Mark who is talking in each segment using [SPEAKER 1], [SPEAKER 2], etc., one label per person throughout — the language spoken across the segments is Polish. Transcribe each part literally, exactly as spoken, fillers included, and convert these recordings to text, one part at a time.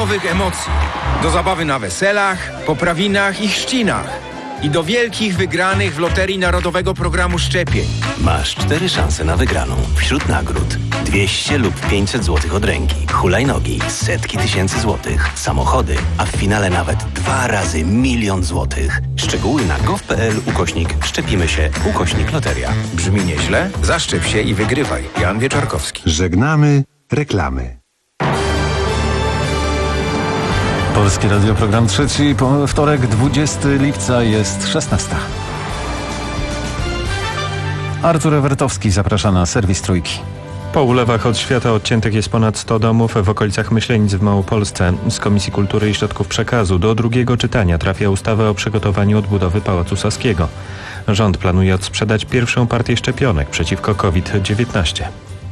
[SPEAKER 1] narodowych emocji. Do zabawy na weselach, poprawinach i chrzcinach. I do wielkich wygranych w Loterii Narodowego Programu Szczepień.
[SPEAKER 2] Masz cztery szanse na wygraną. Wśród nagród dwieście lub pięćset złotych od ręki, hulajnogi, setki tysięcy złotych, samochody, a w finale nawet dwa razy milion złotych. Szczegóły na gov.pl ukośnik szczepimy się, ukośnik loteria.
[SPEAKER 1] Brzmi nieźle? Zaszczep się i wygrywaj. Jan Wieczorkowski.
[SPEAKER 3] Żegnamy reklamy.
[SPEAKER 4] Polskie Radio, program trzeci, wtorek, dwudziestego lipca, jest szesnasta. Artur Ewertowski zaprasza na serwis Trójki.
[SPEAKER 5] Po ulewach od świata odciętych jest ponad sto domów w okolicach Myślenic w Małopolsce. Z Komisji Kultury i Środków Przekazu do drugiego czytania trafia ustawa o przygotowaniu odbudowy Pałacu Saskiego. Rząd planuje odsprzedać pierwszą partię szczepionek przeciwko kowid dziewiętnaście.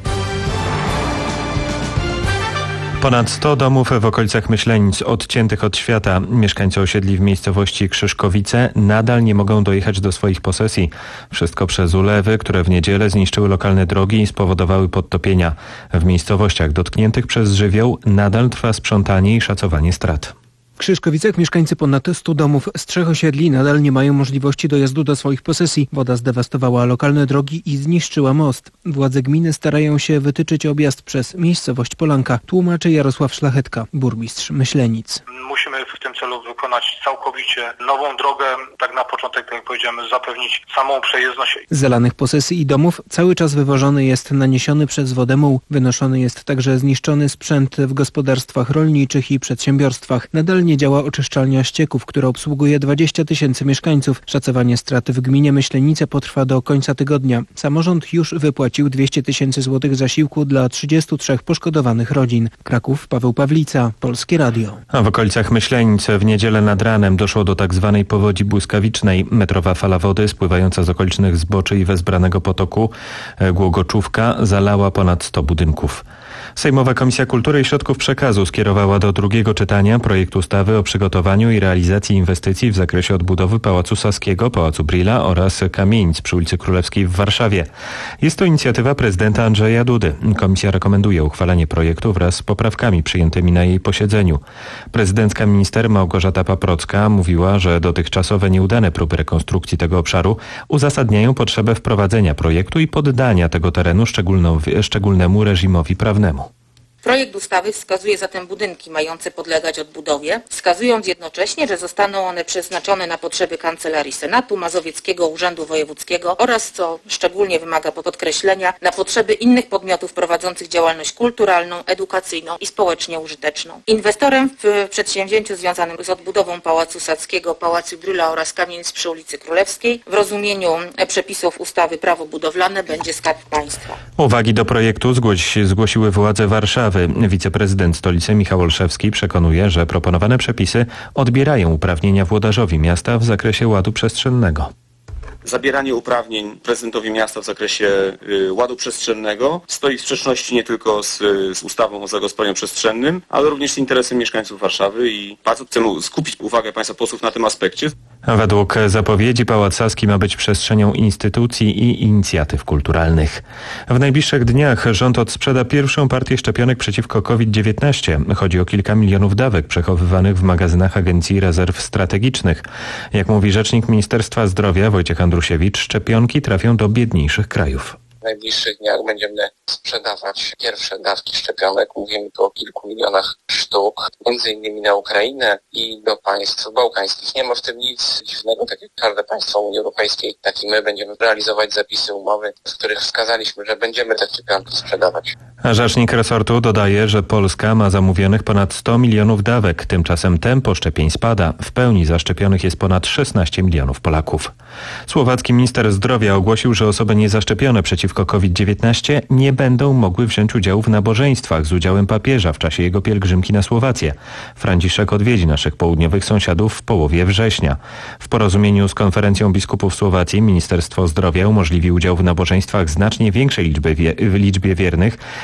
[SPEAKER 5] Ponad sto domów w okolicach Myślenic odciętych od świata. Mieszkańcy osiedli w miejscowości Krzyżkowice nadal nie mogą dojechać do swoich posesji. Wszystko przez ulewy, które w niedzielę zniszczyły lokalne drogi i spowodowały podtopienia. W miejscowościach dotkniętych przez żywioł nadal trwa sprzątanie i szacowanie strat.
[SPEAKER 6] W Krzyżkowicach mieszkańcy ponad stu domów z trzech osiedli nadal nie mają możliwości dojazdu do swoich posesji. Woda zdewastowała lokalne drogi i zniszczyła most. Władze gminy starają się wytyczyć objazd przez miejscowość Polanka, tłumaczy Jarosław Szlachetka, burmistrz Myślenic.
[SPEAKER 7] Musimy w tym celu wykonać całkowicie nową drogę. Tak na początek, tak jak powiedziałem, zapewnić samą przejezdność.
[SPEAKER 6] Z zalanych posesji i domów cały czas wywożony jest naniesiony przez wodę muł. Wynoszony jest także zniszczony sprzęt w gospodarstwach rolniczych i przedsiębiorstwach. Nadal nie działa oczyszczalnia ścieków, która obsługuje dwadzieścia tysięcy mieszkańców. Szacowanie strat w gminie Myślenice potrwa do końca tygodnia. Samorząd już wypłacił dwieście tysięcy złotych zasiłku dla trzydziestu trzech poszkodowanych rodzin. Kraków, Paweł Pawlica, Polskie Radio.
[SPEAKER 5] A w okolicach Myślenic w niedzielę nad ranem doszło do tak zwanej powodzi błyskawicznej. Metrowa fala wody spływająca z okolicznych zboczy i wezbranego potoku Głogoczówka zalała ponad sto budynków. Sejmowa Komisja Kultury i Środków Przekazu skierowała do drugiego czytania projekt ustawy o przygotowaniu i realizacji inwestycji w zakresie odbudowy Pałacu Saskiego, Pałacu Brühla oraz kamienic przy ulicy Królewskiej w Warszawie. Jest to inicjatywa prezydenta Andrzeja Dudy. Komisja rekomenduje uchwalenie projektu wraz z poprawkami przyjętymi na jej posiedzeniu. Prezydencka minister Małgorzata Paprocka mówiła, że dotychczasowe nieudane próby rekonstrukcji tego obszaru uzasadniają potrzebę wprowadzenia projektu i poddania tego terenu szczególnemu reżimowi prawnemu.
[SPEAKER 8] Projekt ustawy wskazuje zatem budynki mające podlegać odbudowie, wskazując jednocześnie, że zostaną one przeznaczone na potrzeby Kancelarii Senatu, Mazowieckiego Urzędu Wojewódzkiego oraz, co szczególnie wymaga podkreślenia, na potrzeby innych podmiotów prowadzących działalność kulturalną, edukacyjną i społecznie użyteczną. Inwestorem w przedsięwzięciu związanym z odbudową Pałacu Saskiego, Pałacu Brühla oraz kamienic przy ulicy Królewskiej w rozumieniu przepisów ustawy Prawo budowlane będzie Skarb Państwa.
[SPEAKER 5] Uwagi do projektu zgłosi, zgłosiły władze Warszawy. Wiceprezydent stolicy Michał Olszewski przekonuje, że proponowane przepisy odbierają uprawnienia włodarzowi miasta w zakresie ładu przestrzennego.
[SPEAKER 9] Zabieranie uprawnień prezydentowi miasta w zakresie y, ładu przestrzennego stoi w sprzeczności nie tylko z, z ustawą o zagospodarowaniu przestrzennym, ale również z interesem mieszkańców Warszawy i bardzo chcemy skupić uwagę państwa posłów na tym aspekcie.
[SPEAKER 5] Według zapowiedzi Pałac Saski ma być przestrzenią instytucji i inicjatyw kulturalnych. W najbliższych dniach rząd odsprzeda pierwszą partię szczepionek przeciwko kowid dziewiętnaście. Chodzi o kilka milionów dawek przechowywanych w magazynach Agencji Rezerw Strategicznych. Jak mówi rzecznik Ministerstwa Zdrowia Wojciech Andrusiewicz, szczepionki trafią do biedniejszych krajów.
[SPEAKER 10] W najbliższych dniach będziemy sprzedawać pierwsze dawki szczepionek. Mówimy tu o kilku milionach sztuk, między innymi na Ukrainę i do państw bałkańskich. Nie ma w tym nic dziwnego, tak jak każde państwo Unii Europejskiej, tak i my będziemy realizować zapisy umowy, w których wskazaliśmy, że będziemy te szczepionki sprzedawać.
[SPEAKER 5] Rzecznik resortu dodaje, że Polska ma zamówionych ponad sto milionów dawek. Tymczasem tempo szczepień spada. W pełni zaszczepionych jest ponad szesnaście milionów Polaków. Słowacki minister zdrowia ogłosił, że osoby niezaszczepione przeciwko kowid dziewiętnaście nie będą mogły wziąć udziału w nabożeństwach z udziałem papieża w czasie jego pielgrzymki na Słowację. Franciszek odwiedzi naszych południowych sąsiadów w połowie września. W porozumieniu z konferencją biskupów Słowacji Ministerstwo Zdrowia umożliwi udział w nabożeństwach znacznie większej liczby wie, liczbie wiernych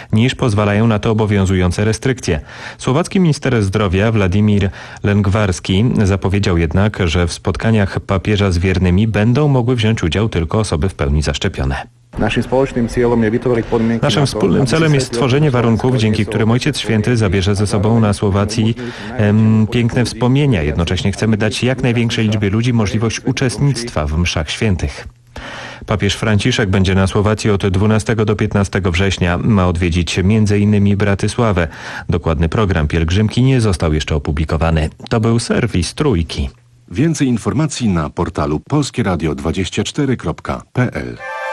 [SPEAKER 5] niż pozwalają na to obowiązujące restrykcje. Słowacki minister zdrowia Władimir Lengwarski zapowiedział jednak, że w spotkaniach papieża z wiernymi będą mogły wziąć udział tylko osoby w pełni zaszczepione. Naszym wspólnym celem jest stworzenie warunków, dzięki którym Ojciec Święty zabierze ze sobą na Słowacji em, piękne wspomnienia. Jednocześnie chcemy dać jak największej liczbie ludzi możliwość uczestnictwa w mszach świętych. Papież Franciszek będzie na Słowacji od dwunastego do piętnastego września. Ma odwiedzić między innymi Bratysławę. Dokładny program pielgrzymki nie został jeszcze opublikowany. To był serwis Trójki.
[SPEAKER 3] Więcej informacji na portalu polskie radio dwadzieścia cztery kropka p l.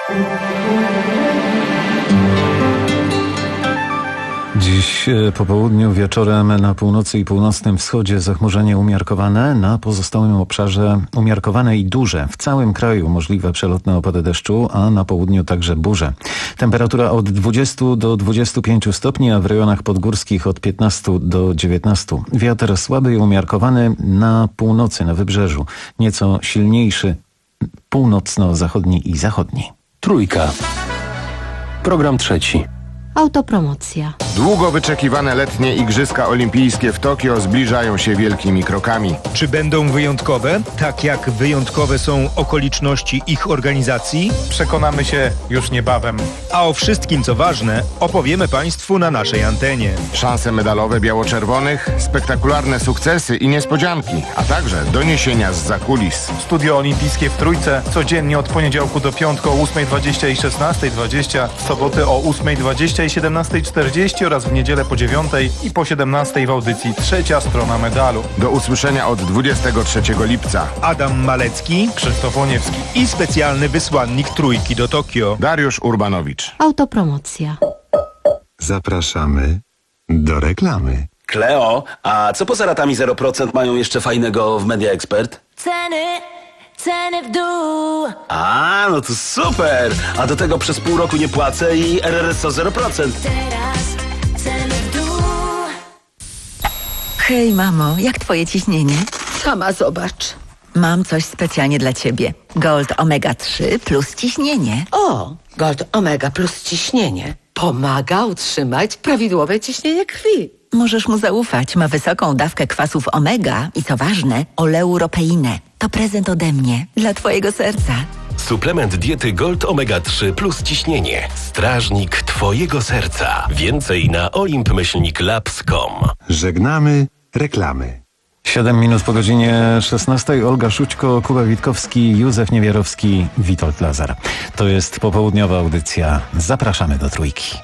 [SPEAKER 4] Dziś po południu, wieczorem na północy i północnym wschodzie zachmurzenie umiarkowane, na pozostałym obszarze umiarkowane i duże. W całym kraju możliwe przelotne opady deszczu, a na południu także burze. Temperatura od dwudziestu do dwudziestu pięciu stopni, a w rejonach podgórskich od piętnastu do dziewiętnastu. Wiatr słaby i umiarkowany na północy, na wybrzeżu. Nieco silniejszy północno-zachodni i zachodni.
[SPEAKER 11] Trójka. Program trzeci.
[SPEAKER 12] Autopromocja.
[SPEAKER 13] Długo wyczekiwane letnie Igrzyska Olimpijskie w Tokio zbliżają się wielkimi krokami.
[SPEAKER 1] Czy będą wyjątkowe, tak jak wyjątkowe są okoliczności ich organizacji?
[SPEAKER 14] Przekonamy się już niebawem.
[SPEAKER 1] A o wszystkim, co ważne, opowiemy Państwu na naszej antenie.
[SPEAKER 13] Szanse medalowe biało-czerwonych, spektakularne sukcesy i niespodzianki, a także doniesienia zza kulis.
[SPEAKER 14] Studio Olimpijskie w Trójce codziennie od poniedziałku do piątku o ósmej dwadzieścia i szesnastej dwadzieścia, w soboty o ósmej dwadzieścia i siedemnastej czterdzieści oraz w niedzielę po dziewiątej i po siedemnastej w audycji Trzecia Strona Medalu.
[SPEAKER 13] Do usłyszenia od dwudziestego trzeciego lipca.
[SPEAKER 1] Adam Malecki,
[SPEAKER 14] Krzysztof Łoniewski
[SPEAKER 1] i specjalny wysłannik Trójki do Tokio,
[SPEAKER 13] Dariusz Urbanowicz.
[SPEAKER 12] Autopromocja.
[SPEAKER 3] Zapraszamy do reklamy.
[SPEAKER 11] Kleo, a co poza ratami zero procent mają jeszcze fajnego w Media Expert?
[SPEAKER 15] Ceny, ceny w dół.
[SPEAKER 11] A, no to super! A do tego przez pół roku nie płacę i R R S O zero procent.
[SPEAKER 15] Teraz ceny w dół.
[SPEAKER 16] Hej mamo, jak twoje ciśnienie?
[SPEAKER 17] Sama zobacz.
[SPEAKER 16] Mam coś specjalnie dla ciebie. Gold Omega trzy plus ciśnienie.
[SPEAKER 17] O, Gold Omega plus ciśnienie. Pomaga utrzymać prawidłowe ciśnienie krwi.
[SPEAKER 16] Możesz mu zaufać. Ma wysoką dawkę kwasów omega i co ważne, oleuropeinę. To prezent ode mnie, dla twojego serca.
[SPEAKER 18] Suplement diety Gold Omega trzy plus ciśnienie. Strażnik twojego serca. Więcej na olimp myślnik labs kropka com.
[SPEAKER 3] Żegnamy reklamy.
[SPEAKER 4] Siedem minut po godzinie szesnastej. Olga Szućko, Kuba Witkowski, Józef Niewiarowski, Witold Lazar. To jest popołudniowa audycja. Zapraszamy do Trójki.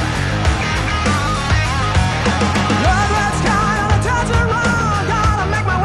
[SPEAKER 19] Love, let's go on a desert run. Gotta make my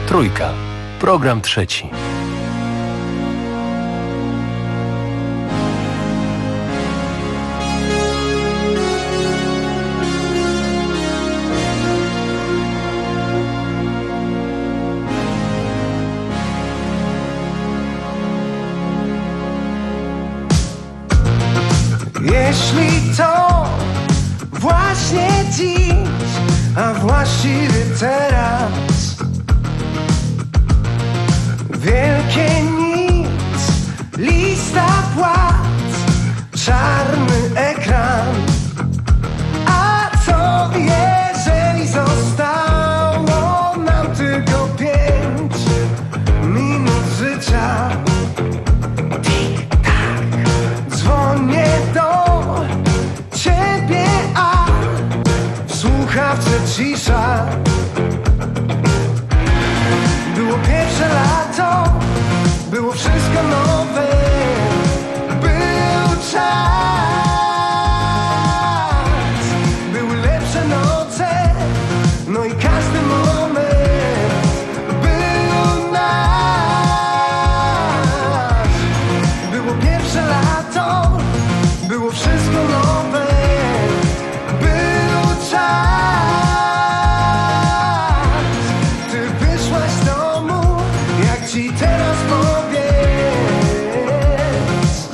[SPEAKER 18] Trójka. Program trzeci.
[SPEAKER 19] Jeśli to właśnie dziś, a właściwie teraz, wielkie nic, lista płac, czarny ekran. A co jeżeli zostało nam tylko pięć minut życia? Tik-tak, dzwonię do ciebie, a w słuchawce cisza. Było pierwsze lato, było wszystko nowe, był czas, były lepsze noce, no i każdy moment był nasz. Było pierwsze lato, było wszystko nowe, był czas. Ty wyszłaś z domu, jak ci teraz powiedz.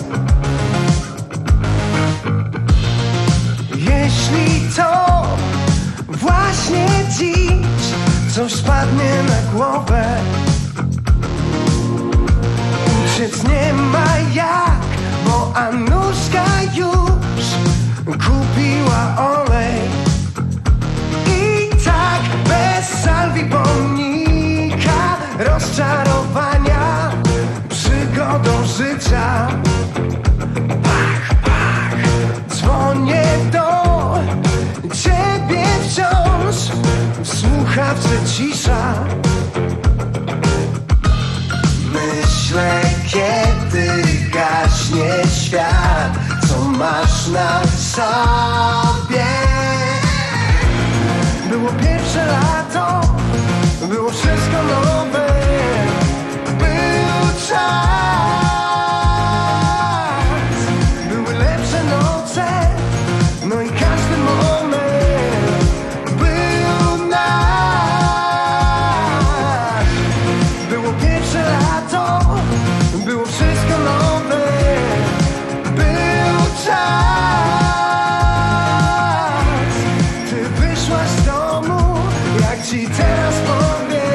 [SPEAKER 19] Jeśli to właśnie dziś coś spadnie na głowę, uciec nie ma jak, bo Anuszka już kupiła olej. I tak bez salwi pomnika, rozczarowania, przygodą życia. Pach, pach, dzwonię do ciebie wciąż, w słuchawce cisza. Myślę, kiedy gaśnie świat, co masz na sobie. Było pierwsze lato, było wszystko nowe, był czas, były lepsze noce, no i każdy moment był nasz. Było pierwsze lato, było wszystko nowe, był czas. Ty wyszłaś z domu, jak ci teraz powiedz.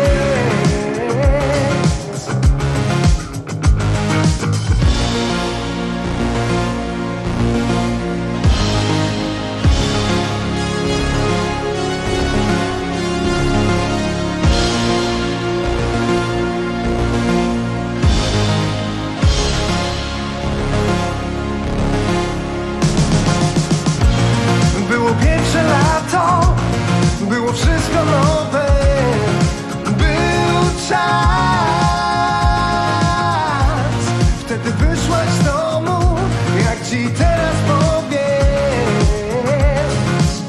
[SPEAKER 19] Było pierwsze lato, było wszystko nowe, był czas. Wtedy wyszłaś z domu, jak ci teraz powiedz.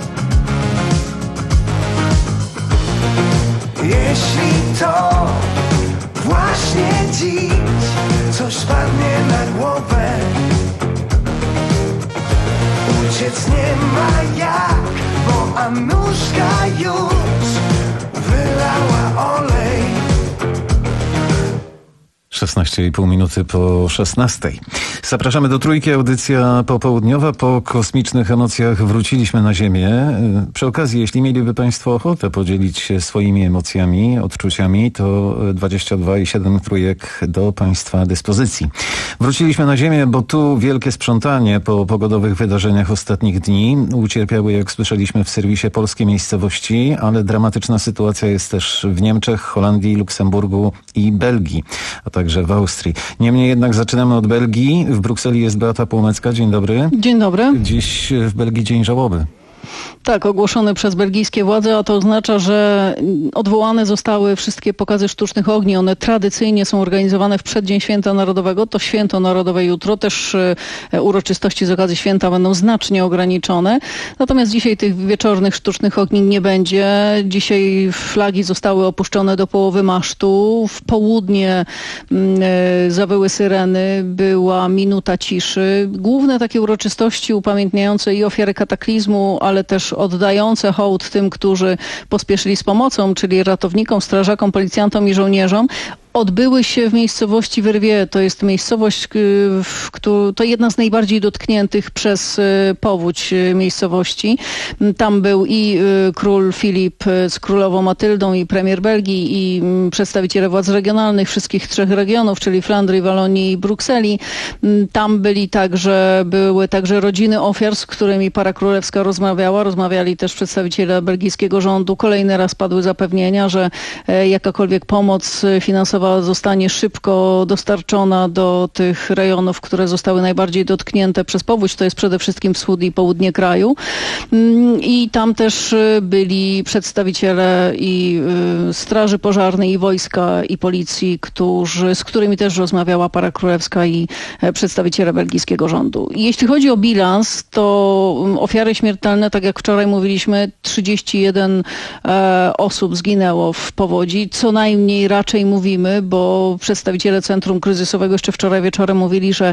[SPEAKER 19] Jeśli to właśnie dziś coś spadnie na głowę, uciec nie ma jak, bo Anuszka już wylała olej.
[SPEAKER 4] szesnaście i pół minuty po szesnastej. Zapraszamy do Trójki, audycja popołudniowa. Po kosmicznych emocjach wróciliśmy na Ziemię. Przy okazji, jeśli mieliby Państwo ochotę podzielić się swoimi emocjami, odczuciami, to dwadzieścia dwa i siedem trójek do Państwa dyspozycji. Wróciliśmy na Ziemię, bo tu wielkie sprzątanie po pogodowych wydarzeniach ostatnich dni. Ucierpiały, jak słyszeliśmy, w serwisie polskie miejscowości, ale dramatyczna sytuacja jest też w Niemczech, Holandii, Luksemburgu i Belgii, a także w Austrii. Niemniej jednak zaczynamy od Belgii. W Brukseli jest Beata Półmecka. Dzień dobry.
[SPEAKER 20] Dzień dobry.
[SPEAKER 4] Dziś w Belgii dzień żałoby.
[SPEAKER 20] Tak, ogłoszony przez belgijskie władze, a to oznacza, że odwołane zostały wszystkie pokazy sztucznych ogni. One tradycyjnie są organizowane w przeddzień Święta Narodowego. To Święto Narodowe jutro. Też uroczystości z okazji święta będą znacznie ograniczone. Natomiast dzisiaj tych wieczornych sztucznych ogni nie będzie. Dzisiaj flagi zostały opuszczone do połowy masztu. W południe zawyły syreny. Była minuta ciszy. Główne takie uroczystości upamiętniające i ofiary kataklizmu, ale też oddające hołd tym, którzy pospieszyli z pomocą, czyli ratownikom, strażakom, policjantom i żołnierzom, odbyły się w miejscowości Verviers. To jest miejscowość, w której, to jedna z najbardziej dotkniętych przez powódź miejscowości. Tam był i król Filip z królową Matyldą, i premier Belgii, i przedstawiciele władz regionalnych wszystkich trzech regionów, czyli Flandrii, Walonii i Brukseli. Tam byli także, były także rodziny ofiar, z którymi para królewska rozmawiała. Rozmawiali też przedstawiciele belgijskiego rządu. Kolejny raz padły zapewnienia, że jakakolwiek pomoc finansowa zostanie szybko dostarczona do tych rejonów, które zostały najbardziej dotknięte przez powódź. To jest przede wszystkim wschód i południe kraju. I tam też byli przedstawiciele i straży pożarnej, i wojska, i policji, którzy, z którymi też rozmawiała para królewska i przedstawiciele belgijskiego rządu. Jeśli chodzi o bilans, to ofiary śmiertelne, tak jak wczoraj mówiliśmy, trzydzieści jeden e, osób zginęło w powodzi. Co najmniej raczej mówimy, bo przedstawiciele Centrum Kryzysowego jeszcze wczoraj wieczorem mówili, że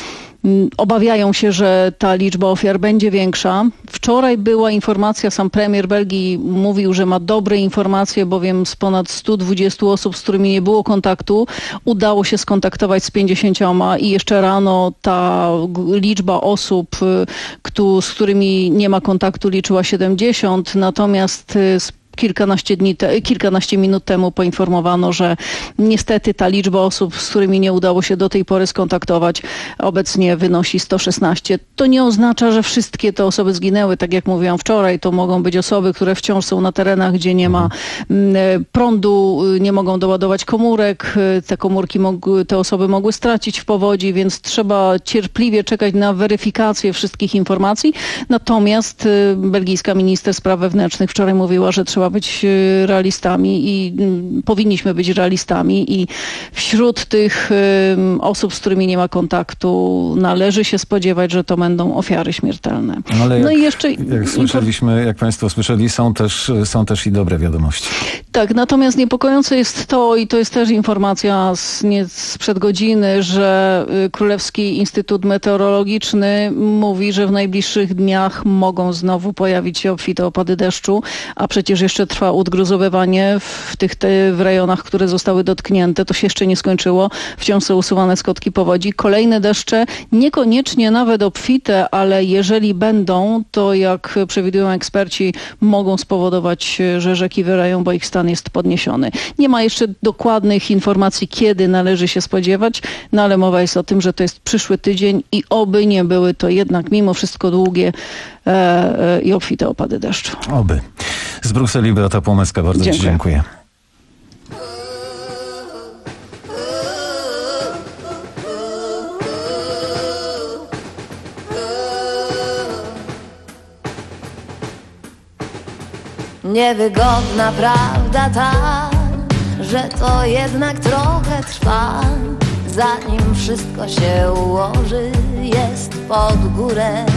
[SPEAKER 20] obawiają się, że ta liczba ofiar będzie większa. Wczoraj była informacja, sam premier Belgii mówił, że ma dobre informacje, bowiem z ponad stu dwudziestu osób, z którymi nie było kontaktu, udało się skontaktować z pięćdziesięcioma i jeszcze rano ta liczba osób, z którymi nie ma kontaktu, liczyła siedemdziesiąt, natomiast z Kilkanaście dni, te, kilkanaście minut temu poinformowano, że niestety ta liczba osób, z którymi nie udało się do tej pory skontaktować, obecnie wynosi sto szesnaście. To nie oznacza, że wszystkie te osoby zginęły. Tak jak mówiłam wczoraj, to mogą być osoby, które wciąż są na terenach, gdzie nie ma prądu, nie mogą doładować komórek. Te komórki mogły, te osoby mogły stracić w powodzi, więc trzeba cierpliwie czekać na weryfikację wszystkich informacji. Natomiast belgijska minister spraw wewnętrznych wczoraj mówiła, że trzeba być realistami i y, powinniśmy być realistami i wśród tych y, osób, z którymi nie ma kontaktu, należy się spodziewać, że to będą ofiary śmiertelne.
[SPEAKER 4] Ale
[SPEAKER 20] no
[SPEAKER 4] jak,
[SPEAKER 20] i jeszcze
[SPEAKER 4] jak słyszeliśmy, jak państwo słyszeli, są też, są też i dobre wiadomości.
[SPEAKER 20] Tak, natomiast niepokojące jest to, i to jest też informacja z, nie, sprzed godziny, że Królewski Instytut Meteorologiczny mówi, że w najbliższych dniach mogą znowu pojawić się obfite opady deszczu, a przecież jeszcze trwa odgruzowywanie w tych te, w rejonach, które zostały dotknięte. To się jeszcze nie skończyło. Wciąż są usuwane skutki powodzi. Kolejne deszcze, niekoniecznie nawet obfite, ale jeżeli będą, to jak przewidują eksperci, mogą spowodować, że rzeki wyleją, bo ich stan jest podniesiony. Nie ma jeszcze dokładnych informacji, kiedy należy się spodziewać, no ale mowa jest o tym, że to jest przyszły tydzień i oby nie były to jednak mimo wszystko długie e, e, i obfite opady deszczu.
[SPEAKER 4] Oby. Z Brukseli Beata Płomecka, bardzo dziękuję. Ci dziękuję.
[SPEAKER 15] Niewygodna prawda ta, że to jednak trochę trwa, zanim wszystko się ułoży, jest pod górę.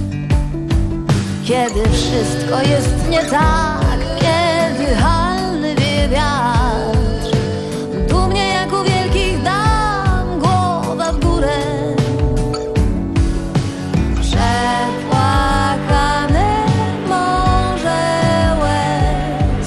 [SPEAKER 15] Kiedy wszystko jest nie tak, kiedy halny wie wiatr, dumnie jak u wielkich dam, głowa w górę. Przepłakane morze łez,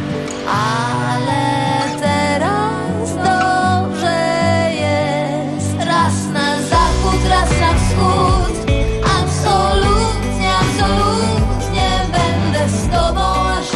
[SPEAKER 15] ale teraz dobrze jest. Raz na zachód, raz na wschód, absolutnie, absolutnie będę z tobą aż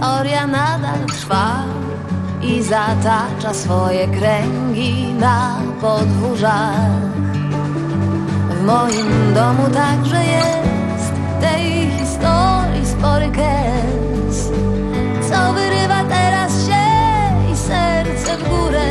[SPEAKER 15] historia nadal trwa i zatacza swoje kręgi na podwórzach. W moim domu także jest tej historii spory kęs, co wyrywa teraz się i serce w górę.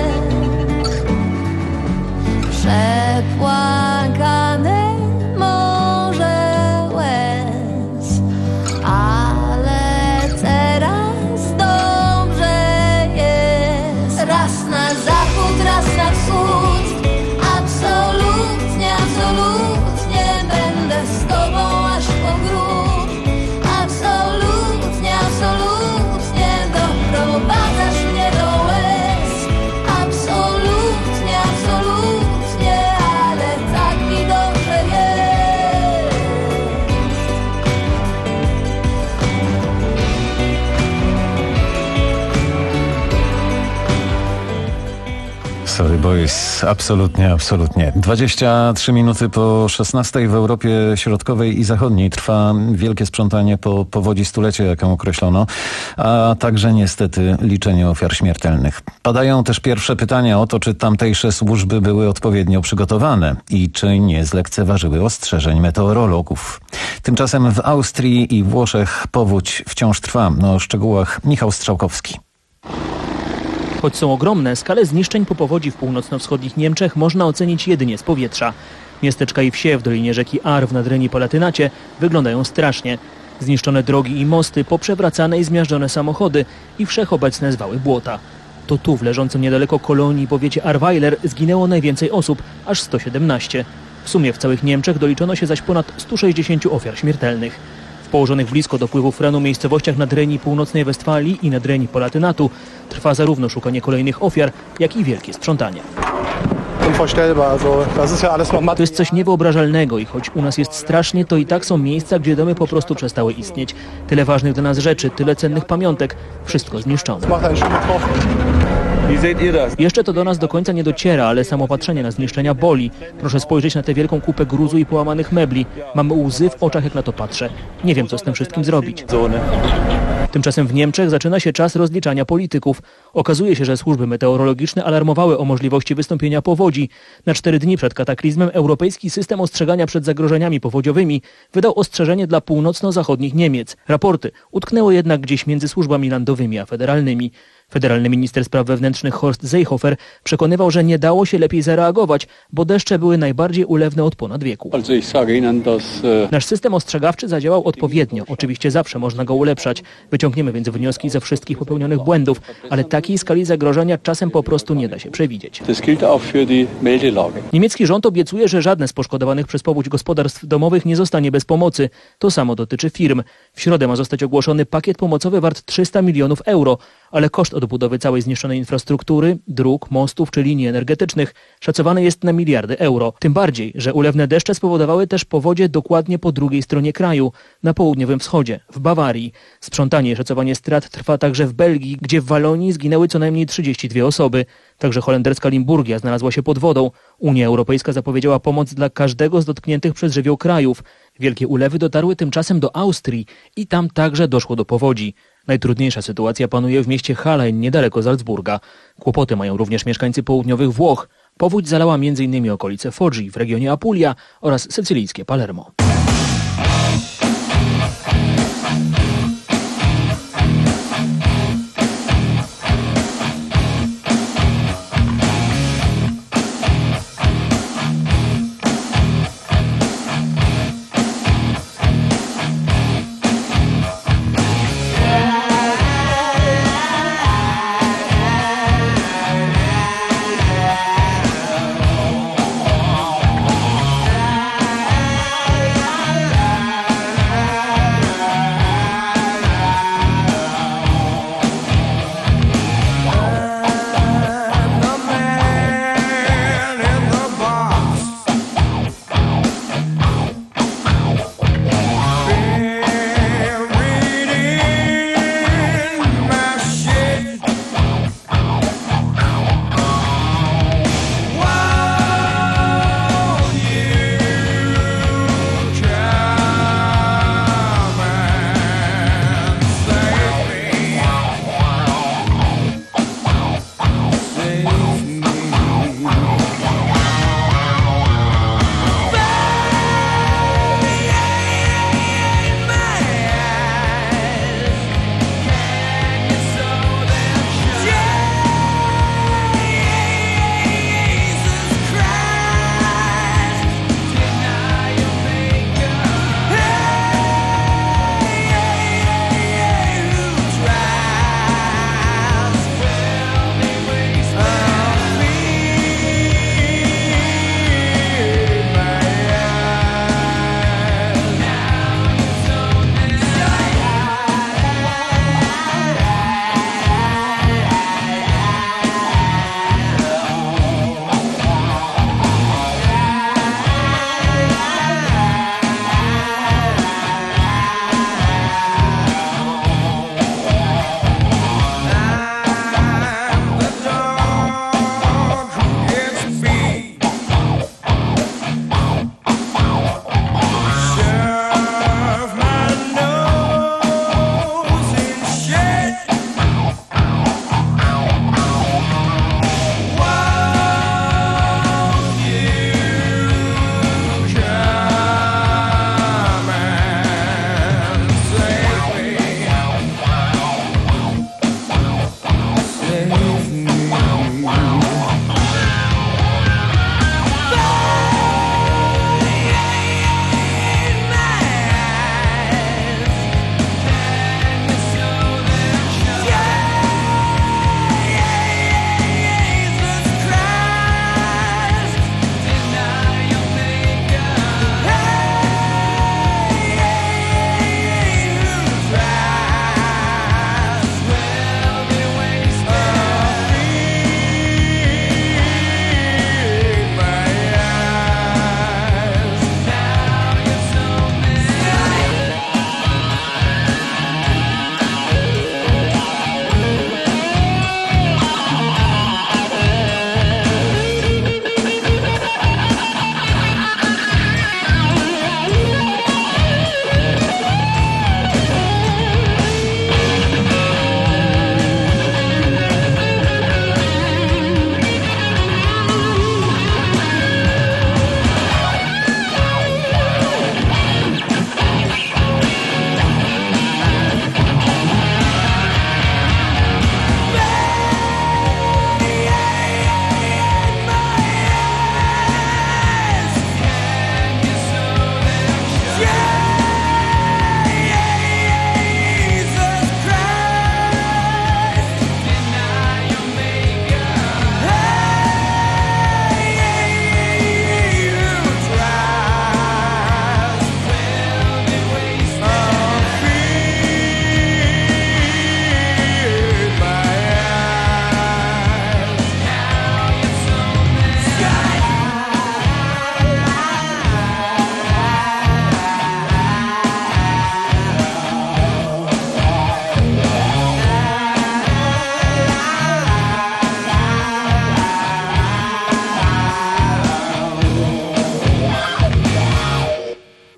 [SPEAKER 15] Przepłakane morze łez, ale teraz dobrze jest. Raz na zachód, raz na wschód, absolutnie, absolutnie będę z tobą aż po grób. Absolutnie, absolutnie doprowadzasz mnie do łez. Absolutnie, absolutnie, ale tak mi dobrze jest.
[SPEAKER 4] Sorry Boys, absolutnie, absolutnie. dwadzieścia trzy minuty po szesnastej w Europie Środkowej i Zachodniej trwa wielkie sprzątanie po powodzi stulecia, jaką określono, a także niestety liczenie ofiar śmiertelnych. Padają też pierwsze pytania o to, czy tamtejsze służby były odpowiednio przygotowane i czy nie zlekceważyły ostrzeżeń meteorologów. Tymczasem w Austrii i Włoszech powódź wciąż trwa. O szczegółach Michał Strzałkowski.
[SPEAKER 21] Choć są ogromne, skalę zniszczeń po powodzi w północno-wschodnich Niemczech można ocenić jedynie z powietrza. Miasteczka i wsie w dolinie rzeki Ar w Nadrenii Palatynacie wyglądają strasznie. Zniszczone drogi i mosty, poprzewracane i zmiażdżone samochody i wszechobecne zwały błota. To tu, w leżącym niedaleko Kolonii powiecie Arweiler, zginęło najwięcej osób, aż sto siedemnaście. W sumie w całych Niemczech doliczono się zaś ponad sto sześćdziesiąt ofiar śmiertelnych. W położonych blisko dopływu frenu miejscowościach Nadrenii Północnej Westfalii i Nadrenii Palatynatu trwa zarówno szukanie kolejnych ofiar, jak i wielkie sprzątanie. To jest coś niewyobrażalnego i choć u nas jest strasznie, to i tak są miejsca, gdzie domy po prostu przestały istnieć. Tyle ważnych dla nas rzeczy, tyle cennych pamiątek, wszystko zniszczone. Jeszcze to do nas do końca nie dociera, ale samo patrzenie na zniszczenia boli. Proszę spojrzeć na tę wielką kupę gruzu i połamanych mebli. Mamy łzy w oczach, jak na to patrzę. Nie wiem, co z tym wszystkim zrobić. Tymczasem w Niemczech zaczyna się czas rozliczania polityków. Okazuje się, że służby meteorologiczne alarmowały o możliwości wystąpienia powodzi. Na cztery dni przed kataklizmem Europejski System Ostrzegania przed Zagrożeniami Powodziowymi wydał ostrzeżenie dla północno-zachodnich Niemiec. Raporty utknęły jednak gdzieś między służbami landowymi a federalnymi. Federalny minister spraw wewnętrznych Horst Seehofer przekonywał, że nie dało się lepiej zareagować, bo deszcze były najbardziej ulewne od ponad wieku. Nasz system ostrzegawczy zadziałał odpowiednio. Oczywiście zawsze można go ulepszać. Wyciągniemy więc wnioski ze wszystkich popełnionych błędów, ale takiej skali zagrożenia czasem po prostu nie da się przewidzieć. Niemiecki rząd obiecuje, że żadne z poszkodowanych przez powódź gospodarstw domowych nie zostanie bez pomocy. To samo dotyczy firm. W środę ma zostać ogłoszony pakiet pomocowy wart trzysta milionów euro, ale koszt odbudowy całej zniszczonej infrastruktury, dróg, mostów czy linii energetycznych szacowany jest na miliardy euro. Tym bardziej, że ulewne deszcze spowodowały też powodzie dokładnie po drugiej stronie kraju, na południowym wschodzie, w Bawarii. Sprzątanie i szacowanie strat trwa także w Belgii, gdzie w Walonii zginęły co najmniej trzydzieści dwie osoby. Także holenderska Limburgia znalazła się pod wodą. Unia Europejska zapowiedziała pomoc dla każdego z dotkniętych przez żywioł krajów. Wielkie ulewy dotarły tymczasem do Austrii i tam także doszło do powodzi. Najtrudniejsza sytuacja panuje w mieście Hallein, niedaleko Salzburga. Kłopoty mają również mieszkańcy południowych Włoch. Powódź zalała między innymi okolice Foggi w regionie Apulia oraz sycylijskie Palermo.
[SPEAKER 15] Yeah.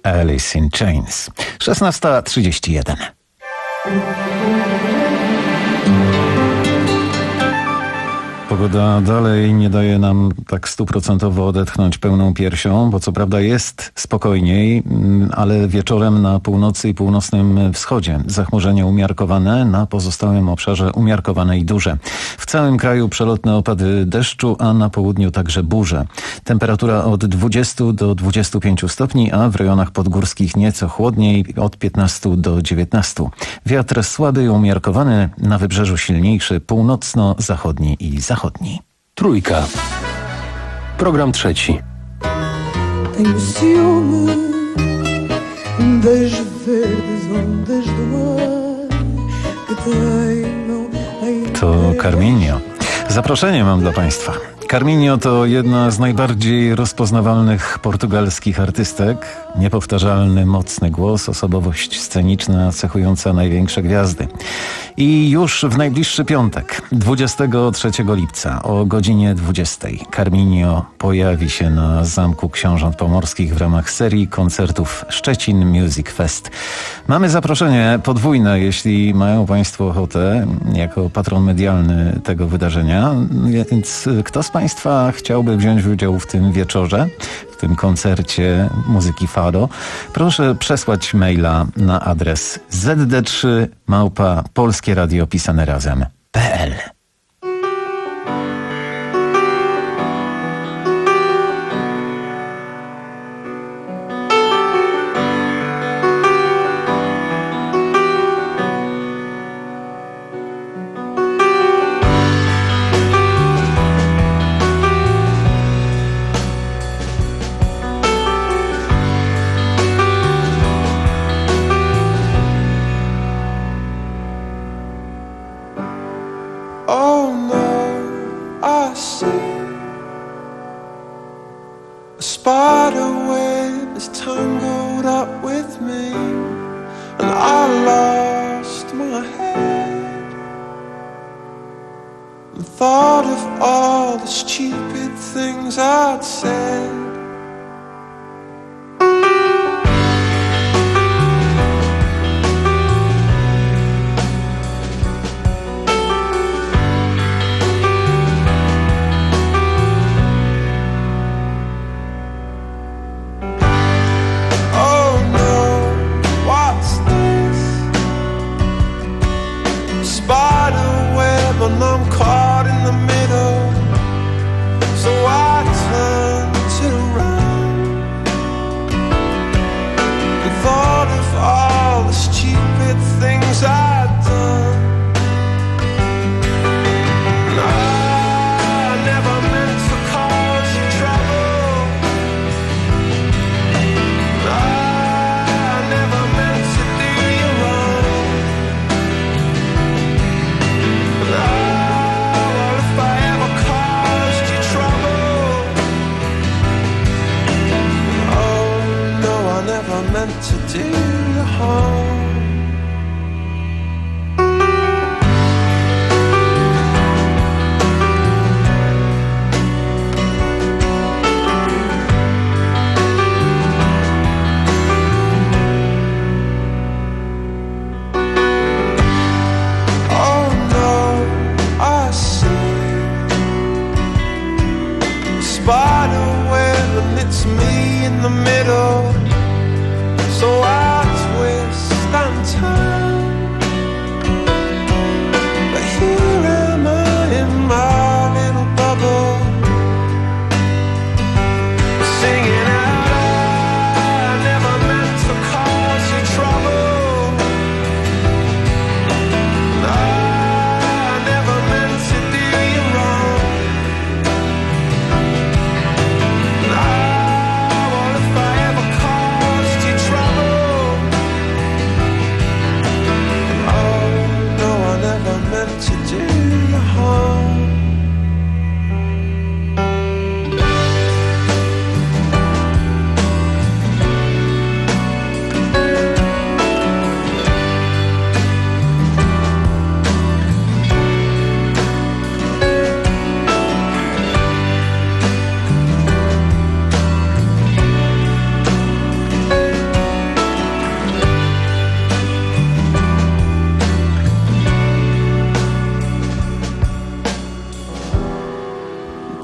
[SPEAKER 4] Alice in Chains. szesnasta trzydzieści jeden. Pogoda dalej nie daje nam tak stuprocentowo odetchnąć pełną piersią, bo co prawda jest spokojniej, ale wieczorem na północy i północnym wschodzie zachmurzenie umiarkowane, na pozostałym obszarze umiarkowane i duże. W całym kraju przelotne opady deszczu, a na południu także burze. Temperatura od dwudziestu do dwudziestu pięciu stopni, a w rejonach podgórskich nieco chłodniej od piętnastu do dziewiętnastu. Wiatr słaby i umiarkowany, na wybrzeżu silniejszy, północno-zachodni i zachodni.
[SPEAKER 18] Trójka. Program trzeci.
[SPEAKER 19] Tenho ciúme das verdes ondas do mar que teimam em
[SPEAKER 4] To Carminho. Zaproszenie mam dla Państwa. Carminho to jedna z najbardziej rozpoznawalnych portugalskich artystek. Niepowtarzalny, mocny głos, osobowość sceniczna cechująca największe gwiazdy. I już w najbliższy piątek, dwudziestego trzeciego lipca o godzinie dwudziestej, Carminho pojawi się na Zamku Książąt Pomorskich w ramach serii koncertów Szczecin Music Fest. Mamy zaproszenie podwójne, jeśli mają Państwo ochotę, jako patron medialny tego wydarzenia. Więc kto z Państwa chciałby wziąć udział w tym wieczorze, w tym koncercie muzyki Fado? Proszę przesłać maila na adres zet de trzy małpa polskie radio pisane razem kropka pe el.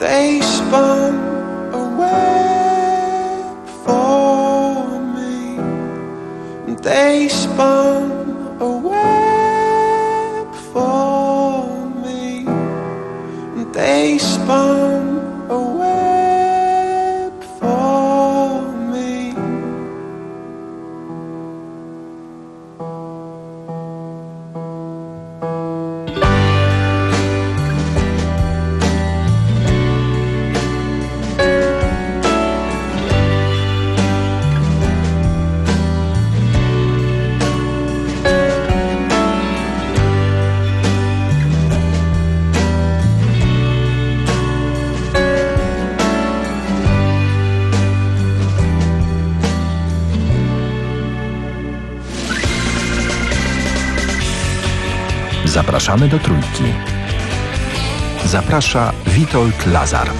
[SPEAKER 19] They spun a web for me. They spun a web for me. They spun a web for me.
[SPEAKER 2] Zapraszamy do Trójki. Zaprasza Witold Lazar.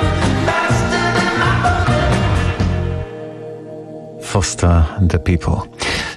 [SPEAKER 4] Foster the People.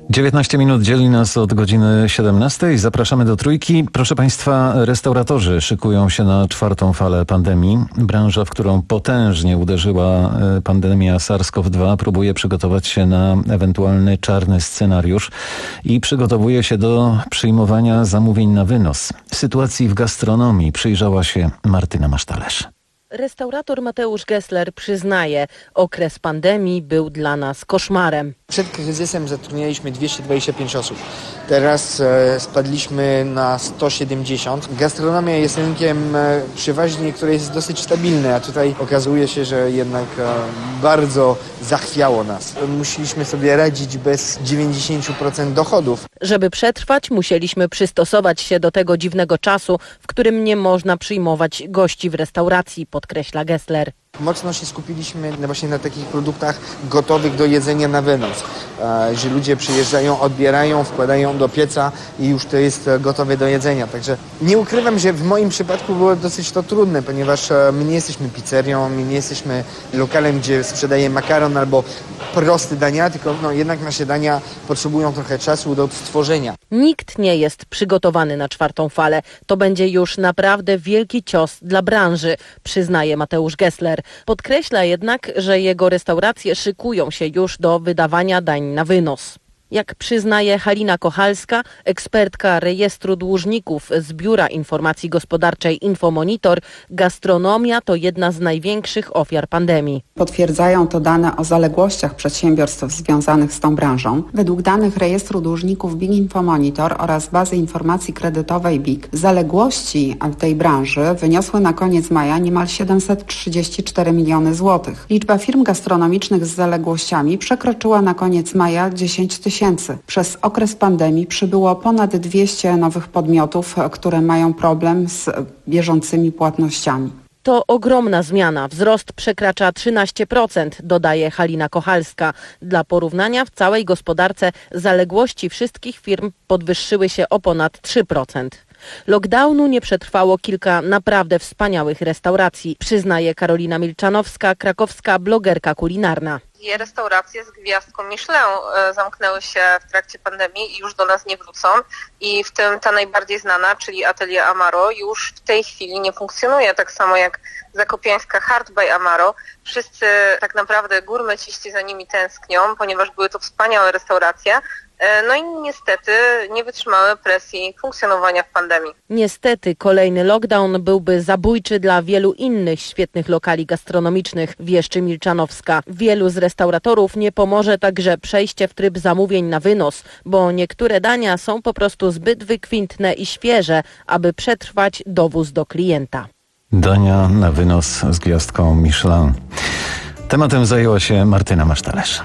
[SPEAKER 4] dziewiętnaście minut dzieli nas od godziny siedemnastej. Zapraszamy do Trójki. Proszę Państwa, restauratorzy szykują się na czwartą falę pandemii. Branża, w którą potężnie uderzyła pandemia SARS-CoV dwa, próbuje przygotować się na ewentualny czarny scenariusz i przygotowuje się do przyjmowania zamówień na wynos. Sytuacji w gastronomii przyjrzała się Martyna Masztalerz.
[SPEAKER 7] Restaurator Mateusz Gessler przyznaje, okres pandemii był dla nas koszmarem.
[SPEAKER 22] Przed kryzysem zatrudnialiśmy dwieście dwadzieścia pięć osób. Teraz e, spadliśmy na sto siedemdziesiąt. Gastronomia jest rynkiem e, przeważnie, który jest dosyć stabilny, a tutaj okazuje się, że jednak e, bardzo zachwiało nas. Musieliśmy sobie radzić bez dziewięćdziesiąt procent dochodów.
[SPEAKER 7] Żeby przetrwać, musieliśmy przystosować się do tego dziwnego czasu, w którym nie można przyjmować gości w restauracji, podkreśla Gessler.
[SPEAKER 22] Mocno się skupiliśmy właśnie na takich produktach gotowych do jedzenia na wynos, e, że ludzie przyjeżdżają, odbierają, wkładają do pieca i już to jest gotowe do jedzenia. Także nie ukrywam, że w moim przypadku było dosyć to trudne, ponieważ e, my nie jesteśmy pizzerią, my nie jesteśmy lokalem, gdzie sprzedaje makaron albo proste dania, tylko no, jednak nasze dania potrzebują trochę czasu do stworzenia.
[SPEAKER 7] Nikt nie jest przygotowany na czwartą falę. To będzie już naprawdę wielki cios dla branży, przyznaje Mateusz Gessler. Podkreśla jednak, że jego restauracje szykują się już do wydawania dań na wynos. Jak przyznaje Halina Kochalska, ekspertka rejestru dłużników z Biura Informacji Gospodarczej Infomonitor, gastronomia to jedna z największych ofiar pandemii.
[SPEAKER 23] Potwierdzają to dane o zaległościach przedsiębiorstw związanych z tą branżą. Według danych rejestru dłużników Big Infomonitor oraz bazy informacji kredytowej B I K, zaległości w tej branży wyniosły na koniec maja niemal siedemset trzydzieści cztery miliony złotych. Liczba firm gastronomicznych z zaległościami przekroczyła na koniec maja dziesięć tysięcy. Przez okres pandemii przybyło ponad dwieście nowych podmiotów, które mają problem z bieżącymi płatnościami.
[SPEAKER 7] To ogromna zmiana. Wzrost przekracza trzynaście procent, dodaje Halina Kochalska. Dla porównania w całej gospodarce zaległości wszystkich firm podwyższyły się o ponad trzy procent. Lockdownu nie przetrwało kilka naprawdę wspaniałych restauracji, przyznaje Karolina Milczanowska, krakowska blogerka kulinarna.
[SPEAKER 24] Dwie restauracje z gwiazdką Michelin zamknęły się w trakcie pandemii i już do nas nie wrócą. I w tym ta najbardziej znana, czyli Atelier Amaro, już w tej chwili nie funkcjonuje. Tak samo jak zakopiańska Hard by Amaro. Wszyscy tak naprawdę górmeciści za nimi tęsknią, ponieważ były to wspaniałe restauracje. No i niestety nie wytrzymały presji funkcjonowania w pandemii.
[SPEAKER 7] Niestety kolejny lockdown byłby zabójczy dla wielu innych świetnych lokali gastronomicznych, wieszczy Milczanowska. Wielu z restauratorów nie pomoże także przejście w tryb zamówień na wynos, bo niektóre dania są po prostu zbyt wykwintne i świeże, aby przetrwać dowóz do klienta.
[SPEAKER 4] Dania na wynos z gwiazdką Michelin. Tematem zajęła się Martyna Masztalerz.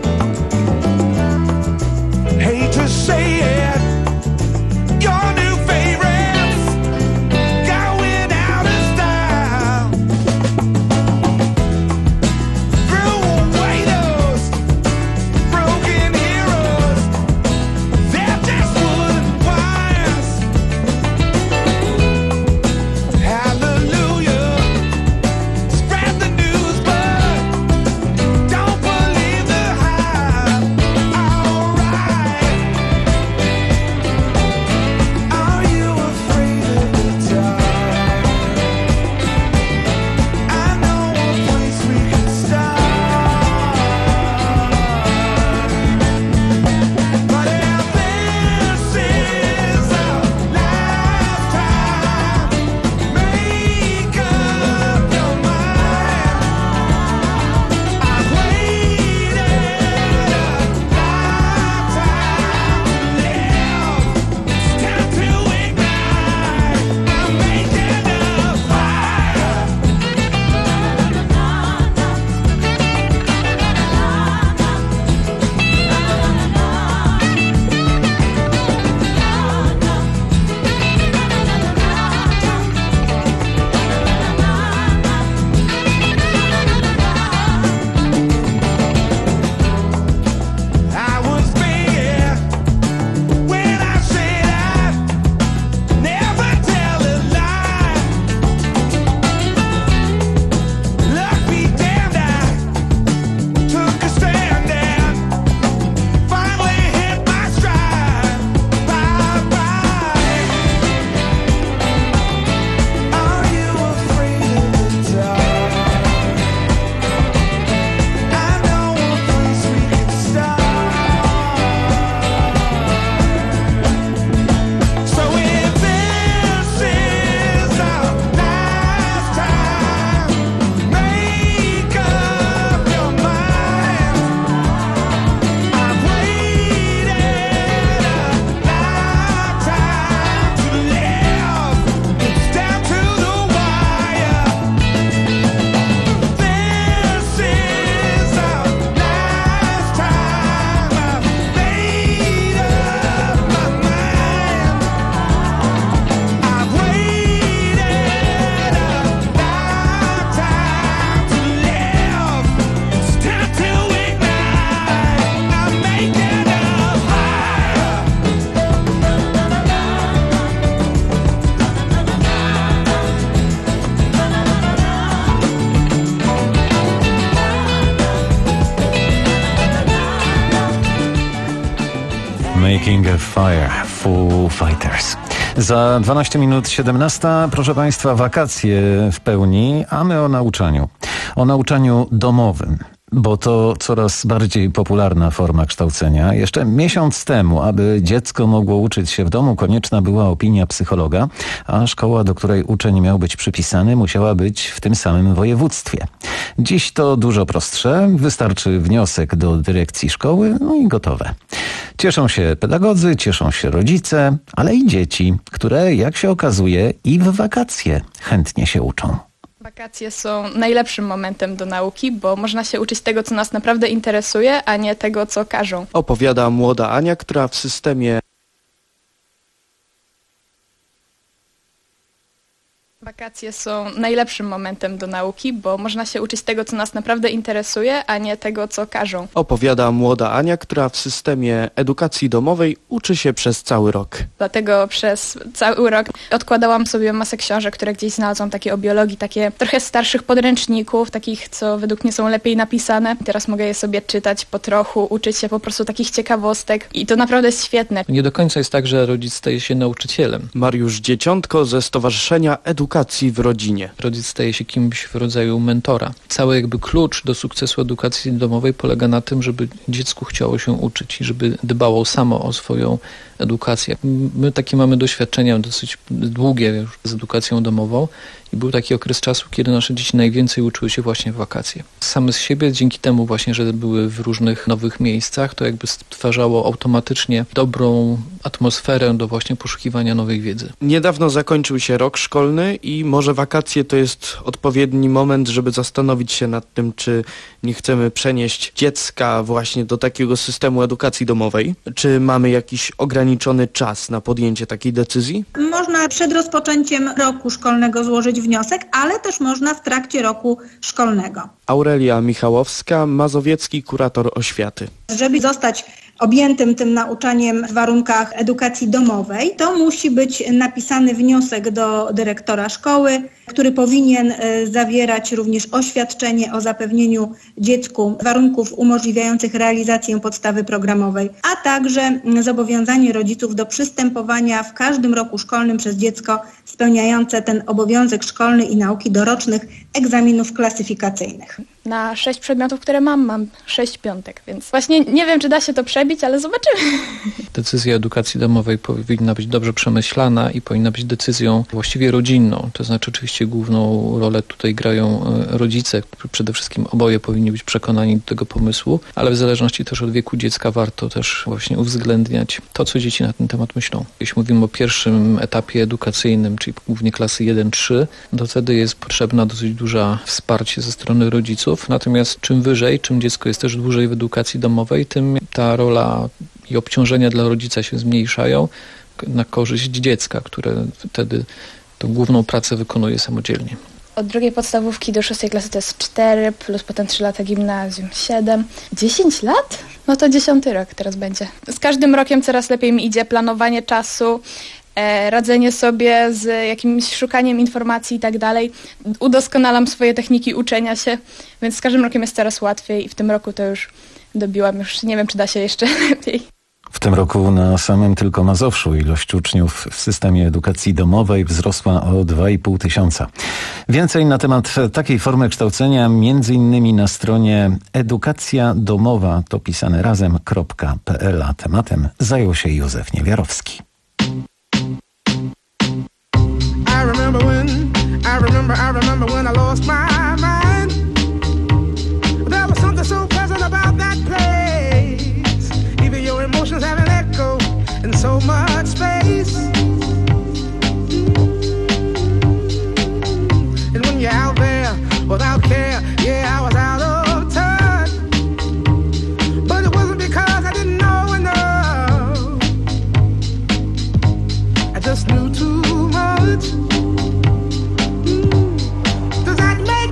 [SPEAKER 19] Say it, your new
[SPEAKER 4] Making a Fire, Foo Fighters. Za dwanaście minut siedemnasta, proszę Państwa, wakacje w pełni, a my o nauczaniu. O nauczaniu domowym. Bo to coraz bardziej popularna forma kształcenia. Jeszcze miesiąc temu, aby dziecko mogło uczyć się w domu, konieczna była opinia psychologa, a szkoła, do której uczeń miał być przypisany, musiała być w tym samym województwie. Dziś to dużo prostsze. Wystarczy wniosek do dyrekcji szkoły, no i gotowe. Cieszą się pedagodzy, cieszą się rodzice, ale i dzieci, które, jak się okazuje, i w wakacje chętnie się uczą.
[SPEAKER 6] Wakacje są najlepszym momentem do nauki, bo można się uczyć tego, co nas naprawdę interesuje, a nie tego, co każą.
[SPEAKER 8] Opowiada młoda Ania, która w systemie
[SPEAKER 6] Wakacje są najlepszym momentem do nauki, bo można się uczyć tego, co nas naprawdę interesuje, a nie tego, co każą.
[SPEAKER 8] Opowiada młoda Ania, która w systemie edukacji domowej uczy się przez cały rok.
[SPEAKER 6] Dlatego przez cały rok odkładałam sobie masę książek, które gdzieś znalazłam, takie o biologii, takie trochę starszych podręczników, takich, co według mnie są lepiej napisane. Teraz mogę je sobie czytać po trochu, uczyć się po prostu takich ciekawostek i to naprawdę jest świetne.
[SPEAKER 9] Nie do końca jest tak, że rodzic staje się nauczycielem.
[SPEAKER 8] Mariusz Dzieciątko ze Stowarzyszenia Edukacji w rodzinie.
[SPEAKER 9] Rodzic staje się kimś w rodzaju mentora. Cały jakby klucz do sukcesu edukacji domowej polega na tym, żeby dziecku chciało się uczyć i żeby dbało samo o swoją edukację. My takie mamy doświadczenia dosyć długie już z edukacją domową i był taki okres czasu, kiedy nasze dzieci najwięcej uczyły się właśnie w wakacje. Same z siebie, dzięki temu właśnie, że były w różnych nowych miejscach, to jakby stwarzało automatycznie dobrą atmosferę do właśnie poszukiwania nowej wiedzy.
[SPEAKER 8] Niedawno zakończył się rok szkolny i może wakacje to jest odpowiedni moment, żeby zastanowić się nad tym, czy nie chcemy przenieść dziecka właśnie do takiego systemu edukacji domowej. Czy mamy jakiś ograniczony czas na podjęcie takiej decyzji?
[SPEAKER 10] Można przed rozpoczęciem roku szkolnego złożyć wniosek, ale też można w trakcie roku szkolnego.
[SPEAKER 8] Aurelia Michałowska, mazowiecki kurator oświaty.
[SPEAKER 10] Żeby zostać objętym tym nauczaniem w warunkach edukacji domowej, to musi być napisany wniosek do dyrektora szkoły, który powinien zawierać również oświadczenie o zapewnieniu dziecku warunków umożliwiających realizację podstawy programowej, a także zobowiązanie rodziców do przystępowania w każdym roku szkolnym przez dziecko spełniające ten obowiązek szkolny i nauki dorocznych egzaminów klasyfikacyjnych.
[SPEAKER 6] Na sześć przedmiotów, które mam, mam sześć piątek, więc właśnie nie wiem, czy da się to przebić, ale zobaczymy.
[SPEAKER 9] Decyzja edukacji domowej powinna być dobrze przemyślana i powinna być decyzją właściwie rodzinną. To znaczy oczywiście główną rolę tutaj grają rodzice, przede wszystkim oboje powinni być przekonani do tego pomysłu, ale w zależności też od wieku dziecka warto też właśnie uwzględniać to, co dzieci na ten temat myślą. Jeśli mówimy o pierwszym etapie edukacyjnym, czyli głównie klasy jeden trzy, to wtedy jest potrzebna dosyć duża wsparcie ze strony rodziców. Natomiast czym wyżej, czym dziecko jest też dłużej w edukacji domowej, tym ta rola i obciążenia dla rodzica się zmniejszają na korzyść dziecka, które wtedy tą główną pracę wykonuje samodzielnie.
[SPEAKER 6] Od drugiej podstawówki do szóstej klasy to jest cztery, plus potem trzy lata gimnazjum, siedem. dziesięć lat? No to dziesiąty rok teraz będzie. Z każdym rokiem coraz lepiej mi idzie planowanie czasu, E, radzenie sobie z jakimś szukaniem informacji i tak dalej. Udoskonalam swoje techniki uczenia się, więc z każdym rokiem jest coraz łatwiej i w tym roku to już dobiłam, już nie wiem, czy da się jeszcze lepiej.
[SPEAKER 4] W tym roku na samym tylko Mazowszu ilość uczniów w systemie edukacji domowej wzrosła o dwa i pół tysiąca. Więcej na temat takiej formy kształcenia między innymi na stronie edukacja domowa to pisane razem kropka p l, a tematem zajął się Józef Niewiarowski.
[SPEAKER 19] I remember when, I remember, I remember when I lost my mind. There was something so pleasant about that place. Even your emotions have an echo in so much space. And when you're out there without care, yeah, I was out of touch. But it wasn't because I didn't know enough. I just knew too much. Does that make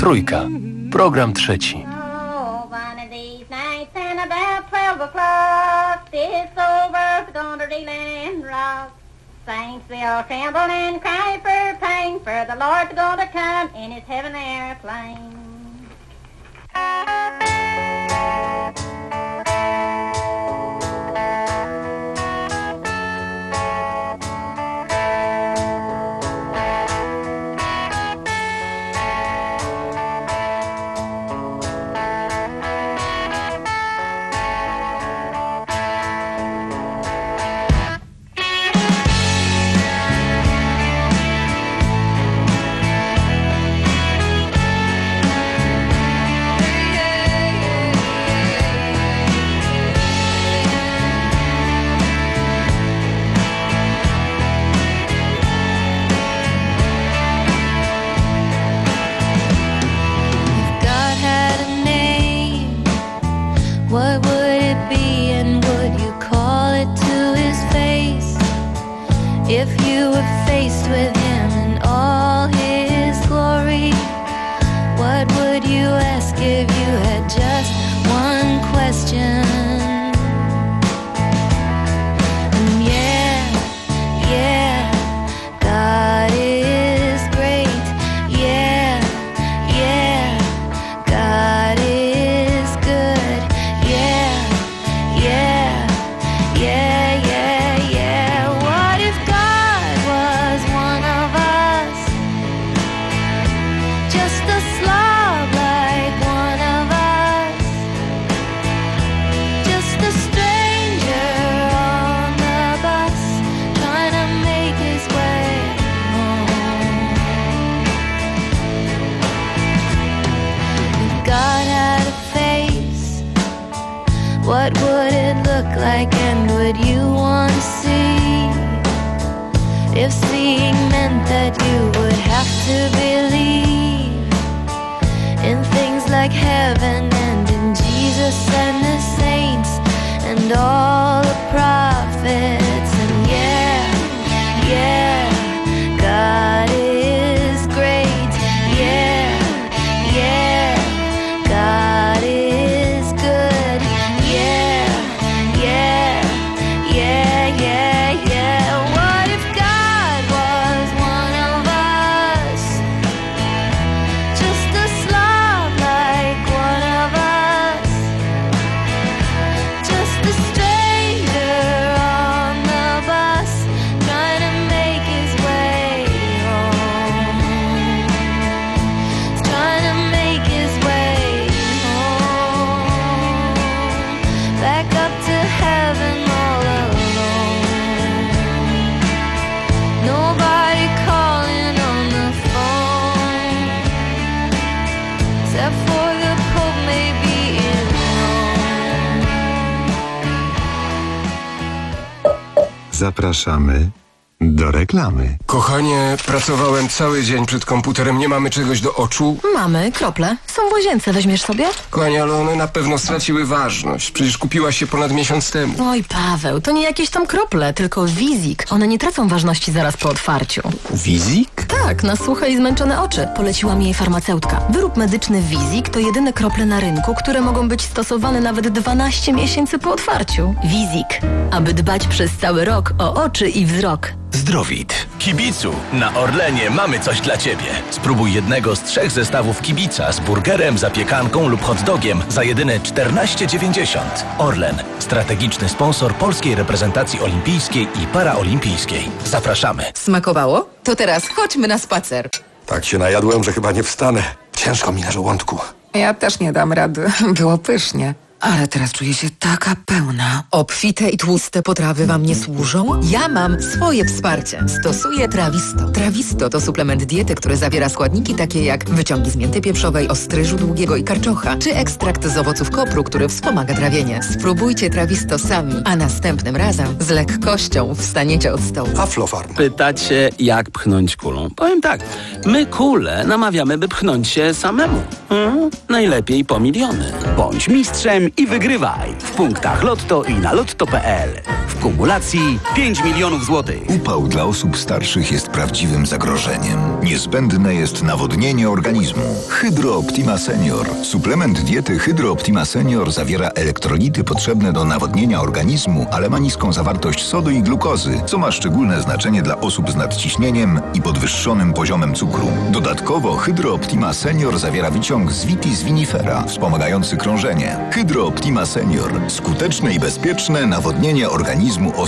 [SPEAKER 2] Trójka. Program trzeci.
[SPEAKER 1] Saints, they all tremble and cry for pain, for the Lord's gonna come in his heaven airplane.
[SPEAKER 15] What would it be, and would you call it to his face? If you were faced with him in all his glory, what would you ask if you had just one question? And yeah, yeah, God is great. Yeah, yeah, God is good. Yeah, yeah, yeah, yeah, yeah. What if God was one of us? Just a slob like one of us. Just a stranger on the bus, trying to make his way home. If God had a face, what would it look like, and would you want to see? If seeing meant that you would have to believe in things like heaven and in Jesus and the saints and all the prophets. And yeah, yeah, God is great. Yeah, yeah, God is good. Yeah, yeah, yeah, yeah, yeah. What if God was one of us? Just a slob like one of us. Just a stranger on the bus, trying to make his way home. Trying to make his way home. Back up to heaven all alone. Nobody calling on the phone, except for the Pope maybe in Rome.
[SPEAKER 5] Zapraszamy do reklamy.
[SPEAKER 13] Kochanie, pracowałem cały dzień przed komputerem. Nie mamy czegoś do oczu?
[SPEAKER 14] Mamy krople. Są w łazience, weźmiesz sobie?
[SPEAKER 13] Kochanie, ale one na pewno straciły ważność. Przecież kupiłaś się ponad miesiąc temu.
[SPEAKER 14] Oj, Paweł, to nie jakieś tam krople, tylko Wizik. One nie tracą ważności zaraz po otwarciu.
[SPEAKER 13] Wizik?
[SPEAKER 14] Tak, na suche i zmęczone oczy. Poleciła mi jej farmaceutka. Wyrób medyczny Wizik to jedyne krople na rynku, które mogą być stosowane nawet dwanaście miesięcy po otwarciu. Wizik. Aby dbać przez cały rok o oczy i wzrok.
[SPEAKER 18] Zdrowit. Kibicu, na Orlenie mamy coś dla Ciebie. Spróbuj jednego z trzech zestawów kibica z burgerem, zapiekanką lub hot dogiem za jedyne czternaście dziewięćdziesiąt. Orlen, strategiczny sponsor polskiej reprezentacji olimpijskiej i paraolimpijskiej. Zapraszamy.
[SPEAKER 17] Smakowało? To teraz chodźmy na spacer.
[SPEAKER 13] Tak się najadłem, że chyba nie wstanę. Ciężko mi na żołądku.
[SPEAKER 17] Ja też nie dam rady. Było pysznie. Ale teraz czuję się taka pełna. Obfite i tłuste potrawy wam nie służą? Ja mam swoje wsparcie. Stosuję Trawisto. Trawisto to suplement diety, który zawiera składniki takie jak wyciągi z mięty pieprzowej, ostryżu długiego i karczocza, czy ekstrakt z owoców kopru, który wspomaga trawienie. Spróbujcie Trawisto sami, a następnym razem z lekkością wstaniecie od stołu.
[SPEAKER 13] Aflofarm.
[SPEAKER 11] Pytacie, jak pchnąć kulą? Powiem tak, my kulę namawiamy, by pchnąć się samemu. Hmm? Najlepiej po miliony. Bądź mistrzem i wygrywaj w punktach Lotto i na lotto kropka p l. W kumulacji pięć milionów złotych.
[SPEAKER 25] Upał dla osób starszych jest prawdziwym zagrożeniem.
[SPEAKER 3] Niezbędne jest nawodnienie organizmu. Hydro Optima Senior. Suplement diety Hydro Optima Senior zawiera elektrolity potrzebne do nawodnienia organizmu, ale ma niską zawartość sodu i glukozy, co ma szczególne znaczenie dla osób z nadciśnieniem i podwyższonym poziomem cukru. Dodatkowo Hydro Optima Senior zawiera wyciąg z Vitis vinifera, wspomagający krążenie. Hydro Optima Senior. Skuteczne i bezpieczne nawodnienie organizmu